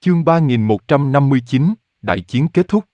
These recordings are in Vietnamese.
Chương 3159, Đại chiến kết thúc.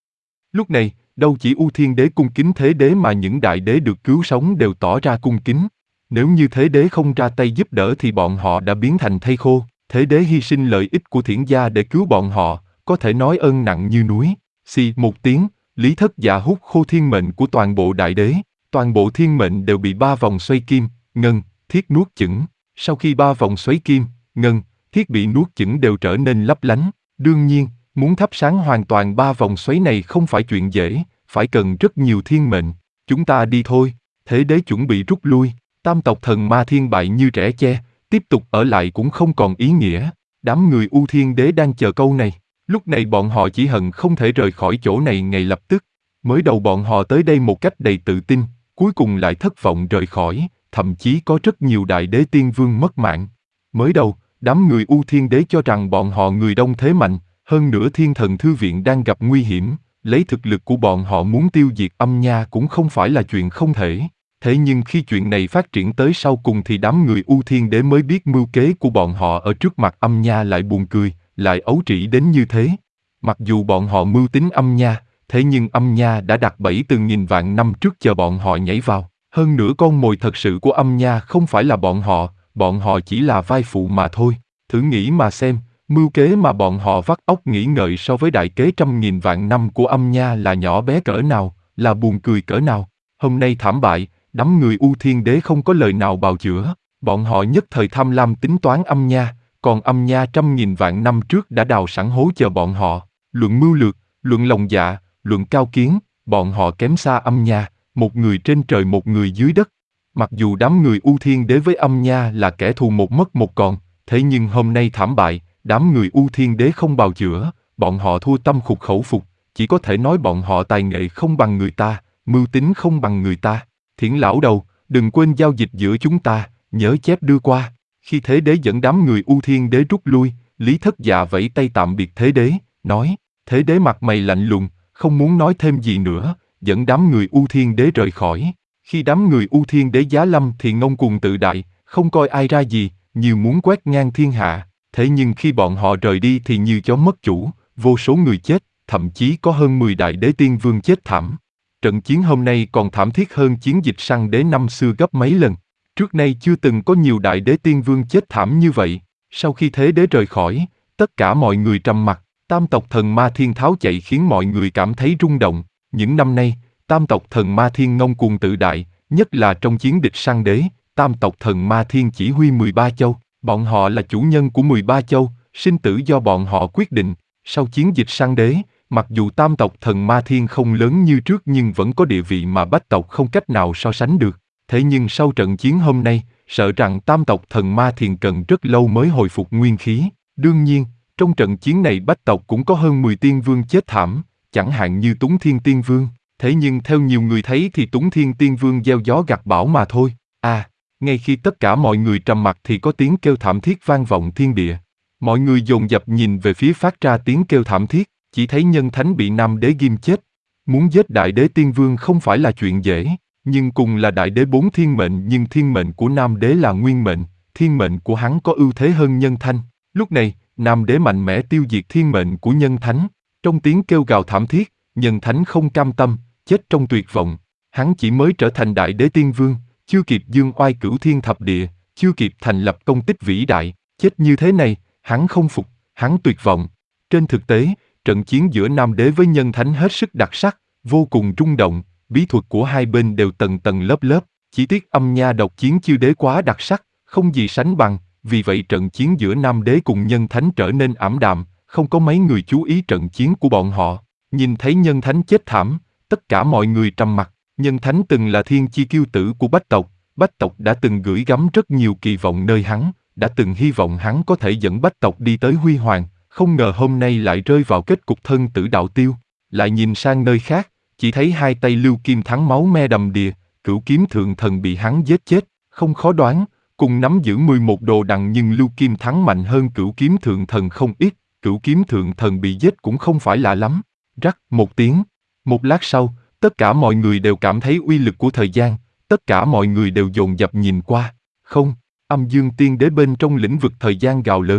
Lúc này, đâu chỉ U Thiên Đế cung kính Thế Đế mà những đại đế được cứu sống đều tỏ ra cung kính. Nếu như Thế Đế không ra tay giúp đỡ thì bọn họ đã biến thành thây khô. Thế Đế hy sinh lợi ích của Thiển gia để cứu bọn họ, có thể nói ơn nặng như núi. Xì một tiếng, Lý Thất Dạ hút khô thiên mệnh của toàn bộ đại đế. Toàn bộ thiên mệnh đều bị 3 vòng xoay kim, ngân, thiết nuốt chửng. Sau khi 3 vòng xoáy kim, ngân, thiết bị nuốt chửng đều trở nên lấp lánh. Đương nhiên, muốn thắp sáng hoàn toàn 3 vòng xoáy này không phải chuyện dễ, phải cần rất nhiều thiên mệnh. Chúng ta đi thôi. Thế Đế chuẩn bị rút lui. Tam tộc thần ma thiên bại như rễ che, tiếp tục ở lại cũng không còn ý nghĩa. Đám người U Thiên Đế đang chờ câu này. Lúc này bọn họ chỉ hận không thể rời khỏi chỗ này ngay lập tức. Mới đầu bọn họ tới đây một cách đầy tự tin, cuối cùng lại thất vọng rời khỏi, thậm chí có rất nhiều đại đế tiên vương mất mạng. Mới đầu, đám người U Thiên Đế cho rằng bọn họ người đông thế mạnh, hơn nữa Thiên Thần Thư Viện đang gặp nguy hiểm, lấy thực lực của bọn họ muốn tiêu diệt Âm Nha cũng không phải là chuyện không thể. Thế nhưng khi chuyện này phát triển tới sau cùng thì đám người U Thiên Đế mới biết mưu kế của bọn họ ở trước mặt Âm Nha lại buồn cười, lại ấu trĩ đến như thế. Mặc dù bọn họ mưu tính Âm Nha, thế nhưng Âm Nha đã đặt bẫy từ nghìn vạn năm trước chờ bọn họ nhảy vào. Hơn nữa con mồi thật sự của Âm Nha không phải là bọn họ chỉ là vai phụ mà thôi. Thử nghĩ mà xem, mưu kế mà bọn họ vắt óc nghĩ ngợi so với đại kế trăm nghìn vạn năm của Âm Nha là nhỏ bé cỡ nào, là buồn cười cỡ nào. Hôm nay thảm bại, đám người U Thiên Đế không có lời nào bào chữa, bọn họ nhất thời tham lam tính toán Âm Nha, còn Âm Nha trăm nghìn vạn năm trước đã đào sẵn hố chờ bọn họ. Luận mưu lược, luận lòng dạ, luận cao kiến, bọn họ kém xa Âm Nha, một người trên trời một người dưới đất. Mặc dù đám người U Thiên Đế với Âm Nha là kẻ thù một mất một còn, thế nhưng hôm nay thảm bại, đám người U Thiên Đế không bào chữa, bọn họ thua tâm phục khẩu phục, chỉ có thể nói bọn họ tài nghệ không bằng người ta, mưu tính không bằng người ta. Thiển lão đầu, đừng quên giao dịch giữa chúng ta, nhớ chép đưa qua. Khi Thế Đế dẫn đám người U Thiên Đế rút lui, Lý Thất Dạ vẫy tay tạm biệt Thế Đế, nói. Thế Đế mặt mày lạnh lùng, không muốn nói thêm gì nữa, dẫn đám người U Thiên Đế rời khỏi. Khi đám người U Thiên Đế giá lâm thì ngông cuồng tự đại, không coi ai ra gì, như muốn quét ngang thiên hạ. Thế nhưng khi bọn họ rời đi thì như chó mất chủ, vô số người chết, thậm chí có hơn 10 đại đế tiên vương chết thảm. Trận chiến hôm nay còn thảm thiết hơn chiến dịch săn đế năm xưa gấp mấy lần. Trước nay chưa từng có nhiều đại đế tiên vương chết thảm như vậy. Sau khi Thế Đế rời khỏi, tất cả mọi người trầm mặc. Tam tộc thần ma thiên tháo chạy khiến mọi người cảm thấy rung động. Những năm nay, tam tộc thần ma thiên ngông cuồng tự đại, nhất là trong chiến địch săn đế, tam tộc thần ma thiên chỉ huy 13 châu. Bọn họ là chủ nhân của 13 châu, sinh tử do bọn họ quyết định. Sau chiến dịch săn đế, mặc dù tam tộc thần ma thiên không lớn như trước nhưng vẫn có địa vị mà bách tộc không cách nào so sánh được. Thế nhưng sau trận chiến hôm nay, sợ rằng tam tộc thần ma thiên cần rất lâu mới hồi phục nguyên khí. Đương nhiên, trong trận chiến này bách tộc cũng có hơn 10 tiên vương chết thảm, chẳng hạn như Túng Thiên Tiên Vương. Thế nhưng theo nhiều người thấy thì Túng Thiên Tiên Vương gieo gió gặt bão mà thôi. Ngay khi tất cả mọi người trầm mặc thì có tiếng kêu thảm thiết vang vọng thiên địa. Mọi người dồn dập nhìn về phía phát ra tiếng kêu thảm thiết, chỉ thấy Nhân Thánh bị Nam Đế ghim chết. Muốn giết Đại Đế Tiên Vương không phải là chuyện dễ, nhưng cùng là Đại Đế 4 thiên mệnh nhưng thiên mệnh của Nam Đế là nguyên mệnh, thiên mệnh của hắn có ưu thế hơn Nhân Thánh. Lúc này, Nam Đế mạnh mẽ tiêu diệt thiên mệnh của Nhân Thánh. Trong tiếng kêu gào thảm thiết, Nhân Thánh không cam tâm, chết trong tuyệt vọng. Hắn chỉ mới trở thành Đại Đế Tiên Vương, chưa kịp dương oai cửu thiên thập địa, chưa kịp thành lập công tích vĩ đại, chết như thế này, hắn không phục, hắn tuyệt vọng. Trên thực tế, trận chiến giữa Nam Đế với Nhân Thánh hết sức đặc sắc, vô cùng rung động, bí thuật của hai bên đều tầng tầng lớp lớp, chỉ tiếc Âm Nha độc chiến Chư Đế quá đặc sắc, không gì sánh bằng, vì vậy trận chiến giữa Nam Đế cùng Nhân Thánh trở nên ảm đạm, không có mấy người chú ý trận chiến của bọn họ. Nhìn thấy Nhân Thánh chết thảm, tất cả mọi người trầm mặc. Nhân Thánh từng là thiên chi kiêu tử của Bách tộc đã từng gửi gắm rất nhiều kỳ vọng nơi hắn, đã từng hy vọng hắn có thể dẫn Bách tộc đi tới huy hoàng, không ngờ hôm nay lại rơi vào kết cục thân tử đạo tiêu. Lại nhìn sang nơi khác, chỉ thấy hai tay Lưu Kim Thắng máu me đầm đìa, Cửu Kiếm Thượng Thần bị hắn giết chết, không khó đoán, cùng nắm giữ 11 đồ đằng nhưng Lưu Kim Thắng mạnh hơn Cửu Kiếm Thượng Thần không ít, Cửu Kiếm Thượng Thần bị giết cũng không phải lạ lắm. Rắc một tiếng, một lát sau, tất cả mọi người đều cảm thấy uy lực của thời gian, tất cả mọi người đều dồn dập nhìn qua. Không, Âm Dương Tiên Đế bên trong lĩnh vực thời gian gào lớn,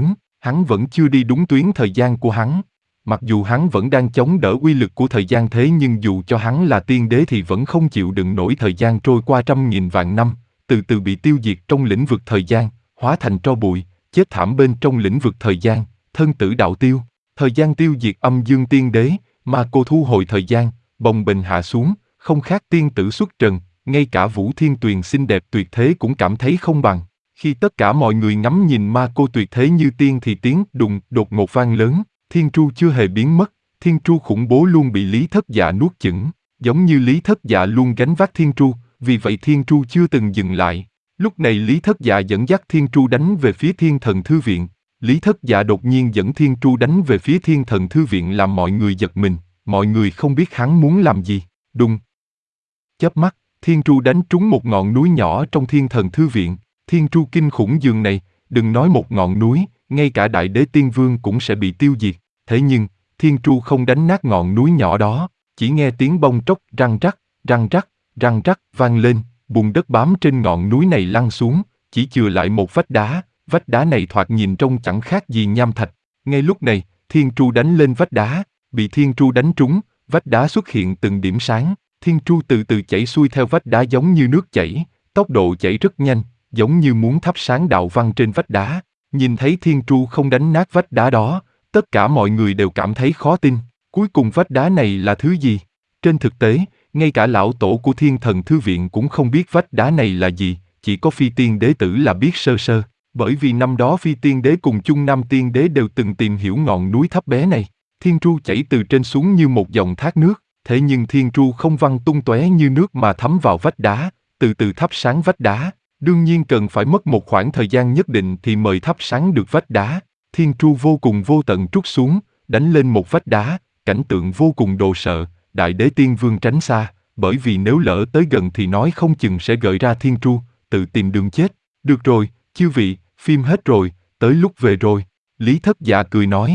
Hắn vẫn chưa đi đúng tuyến thời gian của hắn. Mặc dù hắn vẫn đang chống đỡ uy lực của thời gian thế nhưng dù cho hắn là tiên đế thì vẫn không chịu đựng nổi thời gian trôi qua trăm nghìn vạn năm, từ từ bị tiêu diệt trong lĩnh vực thời gian, hóa thành tro bụi, chết thảm bên trong lĩnh vực thời gian, thân tử đạo tiêu. Thời gian tiêu diệt âm dương tiên đế, mà cô thu hồi thời gian, bồng bềnh hạ xuống, không khác tiên tử xuất trần, ngay cả Vũ Thiên Tuyền xinh đẹp tuyệt thế cũng cảm thấy không bằng. Khi tất cả mọi người ngắm nhìn ma cô tuyệt thế như tiên thì tiếng đùng đột ngột vang lớn, thiên tru chưa hề biến mất, thiên tru khủng bố luôn bị Lý Thất Dạ nuốt chửng, giống như Lý Thất Dạ luôn gánh vác thiên tru, vì vậy thiên tru chưa từng dừng lại. Lúc này Lý Thất Dạ dẫn dắt thiên tru đánh về phía Thiên Thần Thư Viện. Lý Thất Dạ đột nhiên dẫn thiên tru đánh về phía Thiên Thần Thư Viện làm mọi người giật mình, mọi người không biết hắn muốn làm gì. Đùng. Chớp mắt, thiên tru đánh trúng một ngọn núi nhỏ trong Thiên Thần Thư Viện. Thiên tru kinh khủng dường này, đừng nói một ngọn núi, ngay cả Đại Đế Tiên Vương cũng sẽ bị tiêu diệt. Thế nhưng, thiên tru không đánh nát ngọn núi nhỏ đó, chỉ nghe tiếng bông tróc răng rắc, răng rắc, răng rắc vang lên, bùn đất bám trên ngọn núi này lăn xuống, chỉ chừa lại một vách đá này thoạt nhìn trông chẳng khác gì nham thạch. Ngay lúc này, thiên tru đánh lên vách đá, bị thiên tru đánh trúng, vách đá xuất hiện từng điểm sáng, thiên tru từ từ chảy xuôi theo vách đá giống như nước chảy, tốc độ chảy rất nhanh, giống như muốn thắp sáng đạo văn trên vách đá. Nhìn thấy thiên tru không đánh nát vách đá đó, tất cả mọi người đều cảm thấy khó tin, cuối cùng vách đá này là thứ gì? Trên thực tế, ngay cả lão tổ của Thiên Thần Thư Viện cũng không biết vách đá này là gì, chỉ có Phi Tiên Đế tử là biết sơ sơ, bởi vì năm đó Phi Tiên Đế cùng Chung Nam Tiên Đế đều từng tìm hiểu ngọn núi thấp bé này. Thiên tru chảy từ trên xuống như một dòng thác nước, thế nhưng thiên tru không văng tung tóe như nước mà thấm vào vách đá, từ từ thắp sáng vách đá. Đương nhiên cần phải mất một khoảng thời gian nhất định thì mời thắp sáng được vách đá. Thiên tru vô cùng vô tận trút xuống, đánh lên một vách đá, cảnh tượng vô cùng đồ sợ, Đại Đế Tiên Vương tránh xa, bởi vì nếu lỡ tới gần thì nói không chừng sẽ gợi ra thiên tru, tự tìm đường chết. Được rồi, chư vị, phim hết rồi, tới lúc về rồi. Lý Thất Dạ cười nói.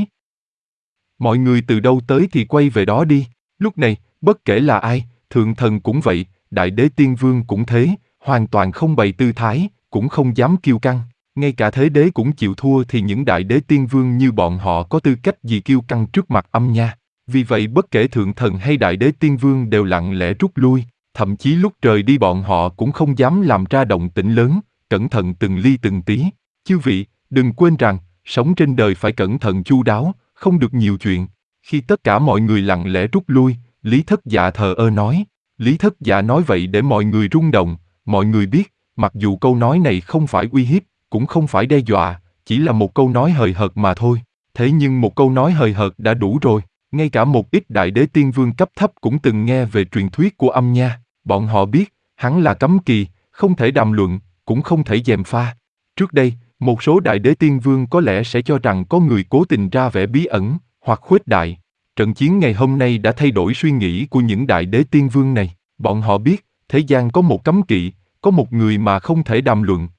Mọi người từ đâu tới thì quay về đó đi. Lúc này, bất kể là ai, Thượng Thần cũng vậy, Đại Đế Tiên Vương cũng thế, hoàn toàn không bày tư thái, cũng không dám kiêu căng. Ngay cả thế đế cũng chịu thua thì những Đại Đế Tiên Vương như bọn họ có tư cách gì kiêu căng trước mặt âm nha. Vì vậy bất kể Thượng Thần hay Đại Đế Tiên Vương đều lặng lẽ rút lui, thậm chí lúc rời đi bọn họ cũng không dám làm ra động tĩnh lớn, cẩn thận từng ly từng tí. Chư vị, đừng quên rằng, sống trên đời phải cẩn thận chu đáo, không được nhiều chuyện. Khi tất cả mọi người lặng lẽ rút lui, Lý Thất Dạ thờ ơ nói. Lý Thất Dạ nói vậy để mọi người rung động, mọi người biết, mặc dù câu nói này không phải uy hiếp, cũng không phải đe dọa, chỉ là một câu nói hời hợt mà thôi. Thế nhưng một câu nói hời hợt đã đủ rồi, ngay cả một ít Đại Đế Tiên Vương cấp thấp cũng từng nghe về truyền thuyết của âm nha. Bọn họ biết, hắn là cấm kỳ, không thể đàm luận, cũng không thể gièm pha. Trước đây, một số Đại Đế Tiên Vương có lẽ sẽ cho rằng có người cố tình ra vẻ bí ẩn, hoặc khuếch đại. Trận chiến ngày hôm nay đã thay đổi suy nghĩ của những Đại Đế Tiên Vương này. Bọn họ biết, thế gian có một cấm kỵ, có một người mà không thể đàm luận,